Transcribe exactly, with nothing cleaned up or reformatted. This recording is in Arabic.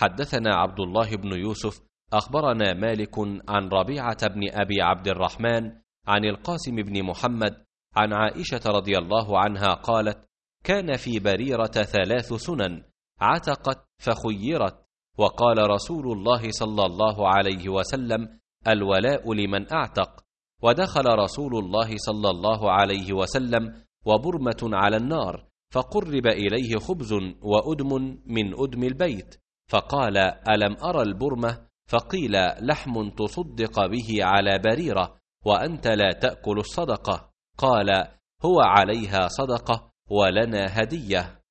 حدثنا عبد الله بن يوسف أخبرنا مالك عن ربيعة بن أبي عبد الرحمن عن القاسم بن محمد عن عائشة رضي الله عنها قالت: كان في بريرة ثلاث سنن، عتقت فخيرت، وقال رسول الله صلى الله عليه وسلم: الولاء لمن أعتق. ودخل رسول الله صلى الله عليه وسلم وبرمة على النار، فقرب إليه خبز وأدم من أدم البيت، فقال: ألم أرى البرمة؟ فقيل: لحم تصدق به على بريرة وأنت لا تأكل الصدقة. قال: هو عليها صدقة ولنا هدية.